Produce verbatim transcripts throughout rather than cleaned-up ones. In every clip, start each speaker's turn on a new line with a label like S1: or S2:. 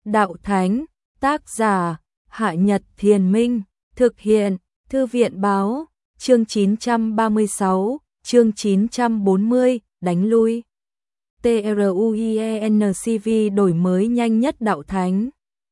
S1: Đạo Thánh, tác giả, Hạ Nhật Thiền Minh, thực hiện, Thư viện báo, chương chín trăm ba mươi sáu, chương chín trăm bốn mươi, đánh lui. TRUIENCV đổi mới nhanh nhất Đạo Thánh.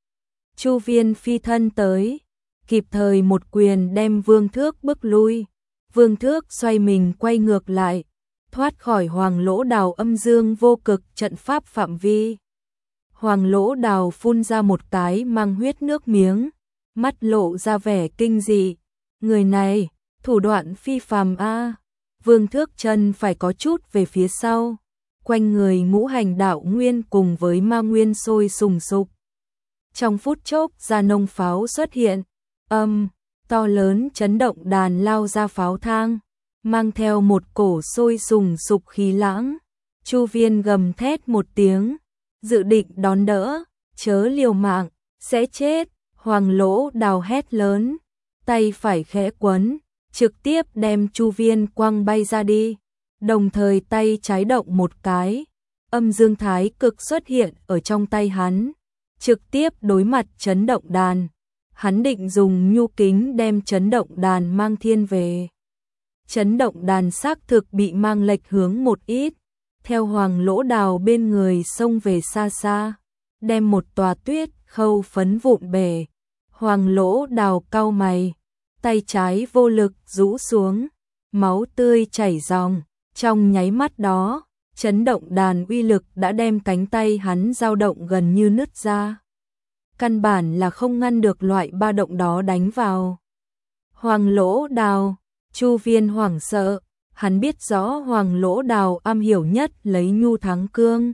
S1: Chu Viên phi thân tới, kịp thời một quyền đem Vương Thước bức lui. Vương Thước xoay mình quay ngược lại, thoát khỏi Hoàng Lỗ Đào âm dương vô cực trận pháp phạm vi. Hoàng Lỗ Đào phun ra một cái mang huyết nước miếng, mắt lộ ra vẻ kinh dị. Người này, thủ đoạn phi phàm a. Vương Thước chân phải có chút về phía sau, quanh người ngũ hành đạo nguyên cùng với ma nguyên sôi sùng sục. Trong phút chốc ra nông pháo xuất hiện, âm, to lớn chấn động đàn lao ra pháo thang, mang theo một cổ sôi sùng sục khí lãng. Chu Viên gầm thét một tiếng, dự định đón đỡ, chớ liều mạng, sẽ chết. Hoàng Lỗ Đào hét lớn, tay phải khẽ quấn, trực tiếp đem Chu Viên quăng bay ra đi, đồng thời tay trái động một cái, âm dương thái cực xuất hiện ở trong tay hắn, trực tiếp đối mặt chấn động đàn. Hắn định dùng nhu kính đem chấn động đàn mang thiên về. Chấn động đàn xác thực bị mang lệch hướng một ít, theo Hoàng Lỗ Đào bên người xông về xa xa, đem một tòa tuyết khâu phấn vụn bể. Hoàng Lỗ Đào cau mày, tay trái vô lực rũ xuống, máu tươi chảy ròng. Trong nháy mắt đó, chấn động đàn uy lực đã đem cánh tay hắn dao động gần như nứt ra. Căn bản là không ngăn được loại ba động đó đánh vào. Hoàng Lỗ Đào, Chu Viên hoảng sợ, hắn biết rõ Hoàng Lỗ Đào am hiểu nhất lấy nhu thắng cương.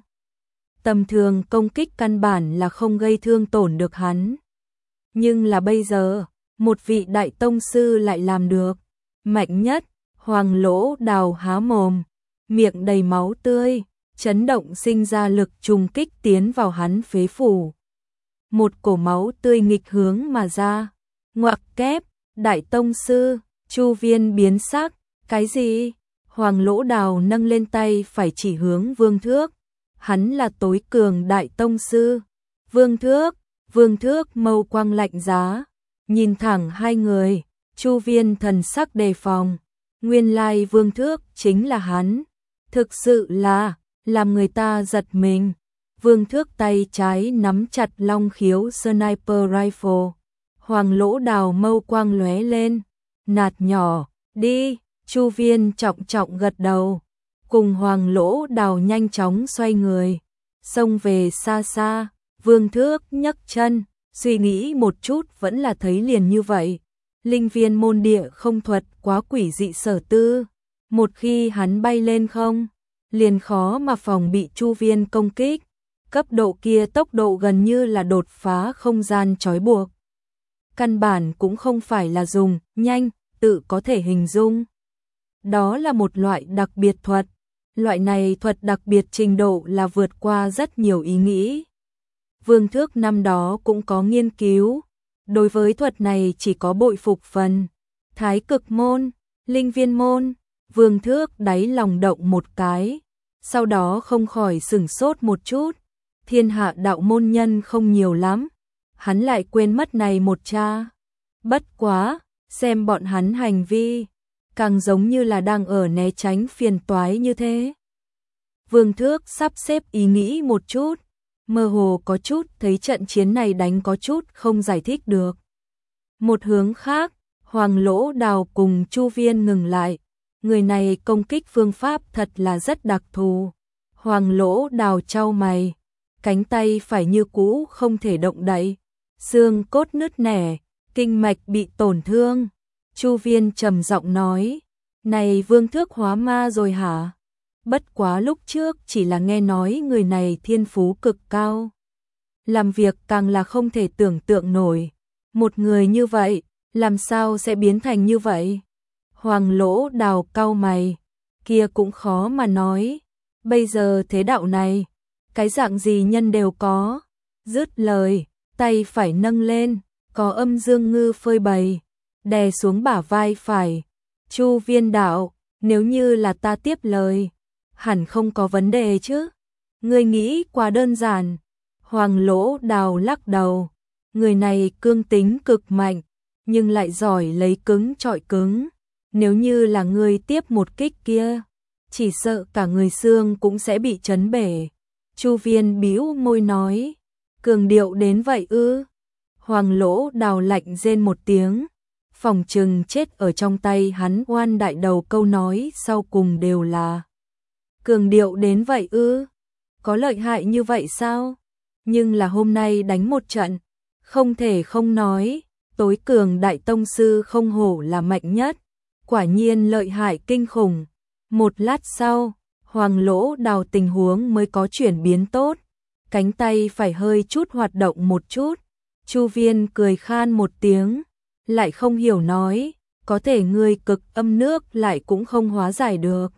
S1: Tầm thường công kích căn bản là không gây thương tổn được hắn. Nhưng là bây giờ, một vị đại tông sư lại làm được. Mạnh nhất, Hoàng Lỗ Đào há mồm, miệng đầy máu tươi, chấn động sinh ra lực trùng kích tiến vào hắn phế phủ. Một cổ máu tươi nghịch hướng mà ra. Ngoặc kép, đại tông sư. Chu Viên biến sắc, cái gì? Hoàng Lỗ Đào nâng lên tay phải chỉ hướng Vương Thước. Hắn là tối cường đại tông sư. Vương Thước, Vương Thước mâu quang lạnh giá, nhìn thẳng hai người. Chu Viên thần sắc đề phòng. Nguyên lai Vương Thước chính là hắn. Thực sự là, làm người ta giật mình. Vương Thước tay trái nắm chặt long khiếu sniper rifle. Hoàng Lỗ Đào mâu quang lóe lên. Nạt nhỏ, đi. Chu Viên trọng trọng gật đầu, cùng Hoàng Lỗ Đào nhanh chóng xoay người, xông về xa xa. Vương Thước nhấc chân, suy nghĩ một chút vẫn là thấy liền như vậy. Linh viên môn địa không thuật quá quỷ dị sở tư, một khi hắn bay lên không, liền khó mà phòng bị Chu Viên công kích. Cấp độ kia tốc độ gần như là đột phá không gian trói buộc. Căn bản cũng không phải là dùng nhanh tự có thể hình dung. Đó là một loại đặc biệt thuật. Loại này thuật đặc biệt trình độ là vượt qua rất nhiều ý nghĩ. Vương Thước năm đó cũng có nghiên cứu. Đối với thuật này chỉ có bội phục phần. Thái cực môn, linh viên môn. Vương Thước đáy lòng động một cái, sau đó không khỏi sửng sốt một chút. Thiên hạ đạo môn nhân không nhiều lắm, hắn lại quên mất này một cha. Bất quá, xem bọn hắn hành vi, càng giống như là đang ở né tránh phiền toái như thế. Vương Thước sắp xếp ý nghĩ một chút, mơ hồ có chút thấy trận chiến này đánh có chút không giải thích được. Một hướng khác, Hoàng Lỗ Đào cùng Chu Viên ngừng lại. Người này công kích phương pháp thật là rất đặc thù. Hoàng Lỗ Đào chau mày, cánh tay phải như cũ không thể động đậy, xương cốt nứt nẻ, kinh mạch bị tổn thương. Chu Viên trầm giọng nói, này Vương Thước hóa ma rồi hả? Bất quá lúc trước chỉ là nghe nói người này thiên phú cực cao. Làm việc càng là không thể tưởng tượng nổi. Một người như vậy, làm sao sẽ biến thành như vậy? Hoàng Lỗ Đào cau mày, kia cũng khó mà nói. Bây giờ thế đạo này, cái dạng gì nhân đều có. Dứt lời, tay phải nâng lên, có âm dương ngư phơi bày, đè xuống bả vai phải. Chu Viên đạo, nếu như là ta tiếp lời, hẳn không có vấn đề chứ. Ngươi nghĩ quá đơn giản. Hoàng Lỗ Đào lắc đầu, người này cương tính cực mạnh, nhưng lại giỏi lấy cứng chọi cứng. Nếu như là người tiếp một kích kia, chỉ sợ cả người xương cũng sẽ bị chấn bể. Chu Viên bĩu môi nói, cường điệu đến vậy ư? Hoàng Lỗ Đào lạnh rên một tiếng, phòng trừng chết ở trong tay hắn. Oan đại đầu câu nói sau cùng đều là cường điệu đến vậy ư? Có lợi hại như vậy sao? Nhưng là hôm nay đánh một trận, không thể không nói, tối cường đại tông sư không hổ là mạnh nhất, quả nhiên lợi hại kinh khủng. Một lát sau, Hoàng Lỗ Đào tình huống mới có chuyển biến tốt, cánh tay phải hơi chút hoạt động một chút. Chu Viên cười khan một tiếng, lại không hiểu nói, có thể ngươi cực âm nước lại cũng không hóa giải được.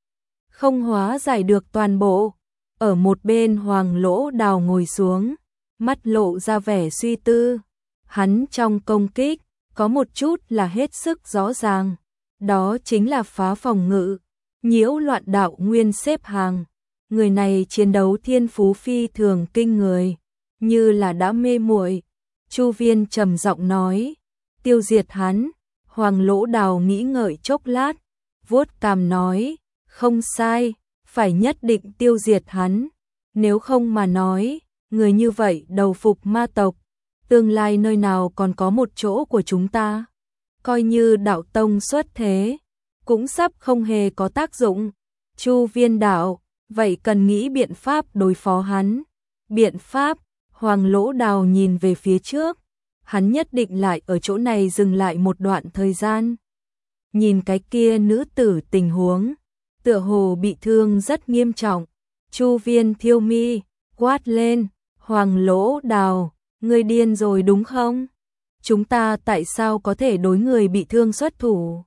S1: Không hóa giải được toàn bộ. Ở một bên Hoàng Lỗ Đào ngồi xuống, mắt lộ ra vẻ suy tư. Hắn trong công kích, có một chút là hết sức rõ ràng. Đó chính là phá phòng ngự, nhiễu loạn đạo nguyên xếp hàng. Người này chiến đấu thiên phú phi thường kinh người, như là đã mê muội. Chu Viên trầm giọng nói, tiêu diệt hắn. Hoàng Lỗ Đào nghĩ ngợi chốc lát, vuốt cằm nói, không sai, phải nhất định tiêu diệt hắn. Nếu không mà nói, người như vậy đầu phục ma tộc, tương lai nơi nào còn có một chỗ của chúng ta. Coi như đạo tông xuất thế, cũng sắp không hề có tác dụng. Chu Viên đạo, vậy cần nghĩ biện pháp đối phó hắn. Biện pháp? Hoàng Lỗ Đào nhìn về phía trước, hắn nhất định lại ở chỗ này dừng lại một đoạn thời gian. Nhìn cái kia nữ tử tình huống, tựa hồ bị thương rất nghiêm trọng. Chu Viên thiêu mi, quát lên, Hoàng Lỗ Đào, ngươi điên rồi đúng không? Chúng ta tại sao có thể đối người bị thương xuất thủ?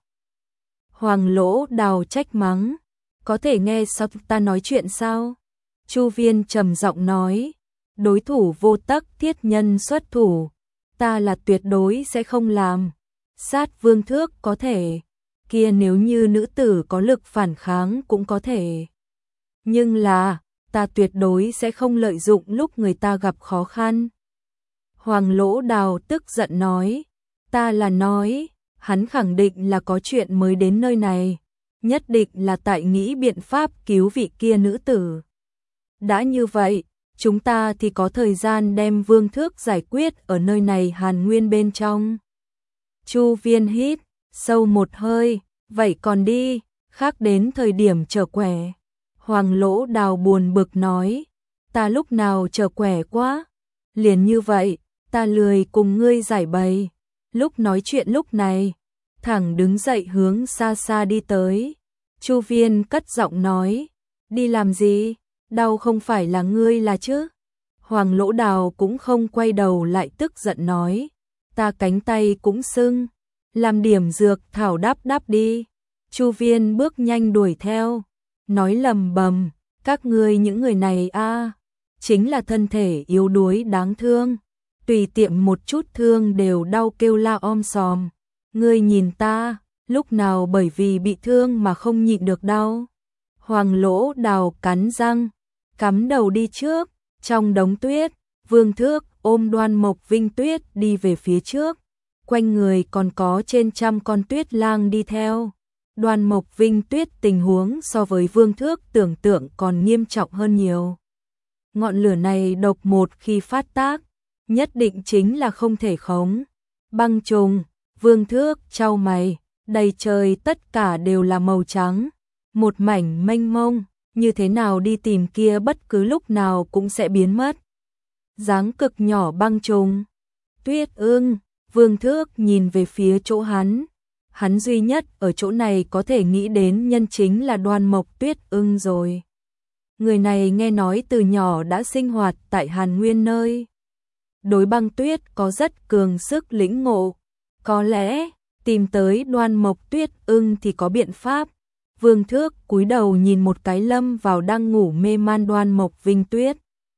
S1: Hoàng Lỗ Đào trách mắng, có thể nghe sao ta nói chuyện sao? Chu Viên trầm giọng nói, đối thủ vô tắc thiết nhân xuất thủ, ta là tuyệt đối sẽ không làm. Sát vương thước có thể, kia nếu như nữ tử có lực phản kháng cũng có thể. Nhưng là, ta tuyệt đối sẽ không lợi dụng lúc người ta gặp khó khăn. Hoàng Lỗ Đào tức giận nói, ta là nói, hắn khẳng định là có chuyện mới đến nơi này, nhất định là tại nghĩ biện pháp cứu vị kia nữ tử. Đã như vậy, chúng ta thì có thời gian đem vương thước giải quyết ở nơi này Hàn Nguyên bên trong. Chu Viên hít sâu một hơi, vậy còn đi, khác đến thời điểm trở quẻ. Hoàng Lỗ Đào buồn bực nói, ta lúc nào trở quẻ quá, liền như vậy, ta lười cùng ngươi giải bày. Lúc nói chuyện lúc này, thẳng đứng dậy hướng xa xa đi tới. Chu Viên cất giọng nói, đi làm gì, đau không phải là ngươi là chứ? Hoàng Lỗ Đào cũng không quay đầu lại tức giận nói, ta cánh tay cũng sưng, làm điểm dược thảo đắp đắp đi. Chu Viên bước nhanh đuổi theo, nói lầm bầm, các ngươi những người này a, chính là thân thể yếu đuối đáng thương, tùy tiệm một chút thương đều đau kêu la om sòm. Ngươi nhìn ta, lúc nào bởi vì bị thương mà không nhịn được đau. Hoàng Lỗ Đào cắn răng, cắm đầu đi trước. Trong đống tuyết, Vương Thước ôm Đoan Mộc Vinh Tuyết đi về phía trước, quanh người còn có trên trăm con tuyết lang đi theo. Đoan Mộc Vinh Tuyết tình huống so với Vương Thước tưởng tượng còn nghiêm trọng hơn nhiều. Ngọn lửa này độc một khi phát tác, nhất định chính là không thể khống. Băng trùng, Vương Thước chau mày, đầy trời tất cả đều là màu trắng, một mảnh mênh mông, như thế nào đi tìm kia bất cứ lúc nào cũng sẽ biến mất. Dáng cực nhỏ băng trùng, Tuyết Ưng, Vương Thước nhìn về phía chỗ hắn. Hắn duy nhất ở chỗ này có thể nghĩ đến nhân chính là Đoan Mộc Tuyết Ưng rồi. Người này nghe nói từ nhỏ đã sinh hoạt tại Hàn Nguyên nơi. Đối băng tuyết có rất cường sức lĩnh ngộ. Có lẽ, tìm tới Đoan Mộc Tuyết Ưng thì có biện pháp. Vương Thước cúi đầu nhìn một cái lâm vào đang ngủ mê man Đoan Mộc Vinh Tuyết.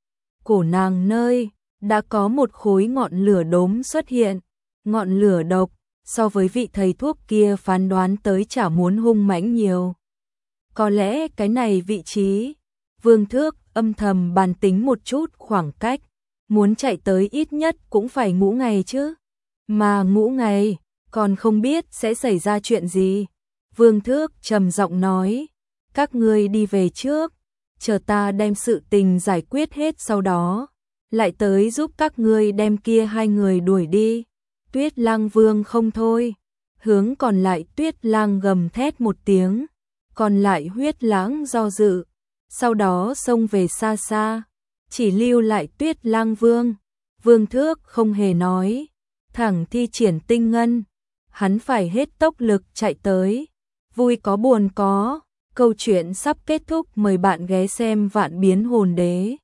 S1: Cổ nàng nơi, đã có một khối ngọn lửa đốm xuất hiện. Ngọn lửa độc, so với vị thầy thuốc kia phán đoán tới chả muốn hung mãnh nhiều. Có lẽ cái này vị trí, Vương Thước âm thầm bàn tính một chút khoảng cách, muốn chạy tới ít nhất cũng phải ngũ ngày chứ. Mà ngũ ngày, còn không biết sẽ xảy ra chuyện gì. Vương Thước trầm giọng nói, các ngươi đi về trước, chờ ta đem sự tình giải quyết hết sau đó, lại tới giúp các ngươi đem kia hai người đuổi đi. Tuyết Lang Vương không thôi, hướng còn lại Tuyết Lang gầm thét một tiếng, còn lại Huyết Lãng do dự, sau đó xông về xa xa, chỉ lưu lại Tuyết Lang Vương. Vương Thước không hề nói, thẳng thi triển tinh ngân, hắn phải hết tốc lực chạy tới. Vui có buồn có, câu chuyện sắp kết thúc, mời bạn ghé xem Vạn Biến Hồn Đế.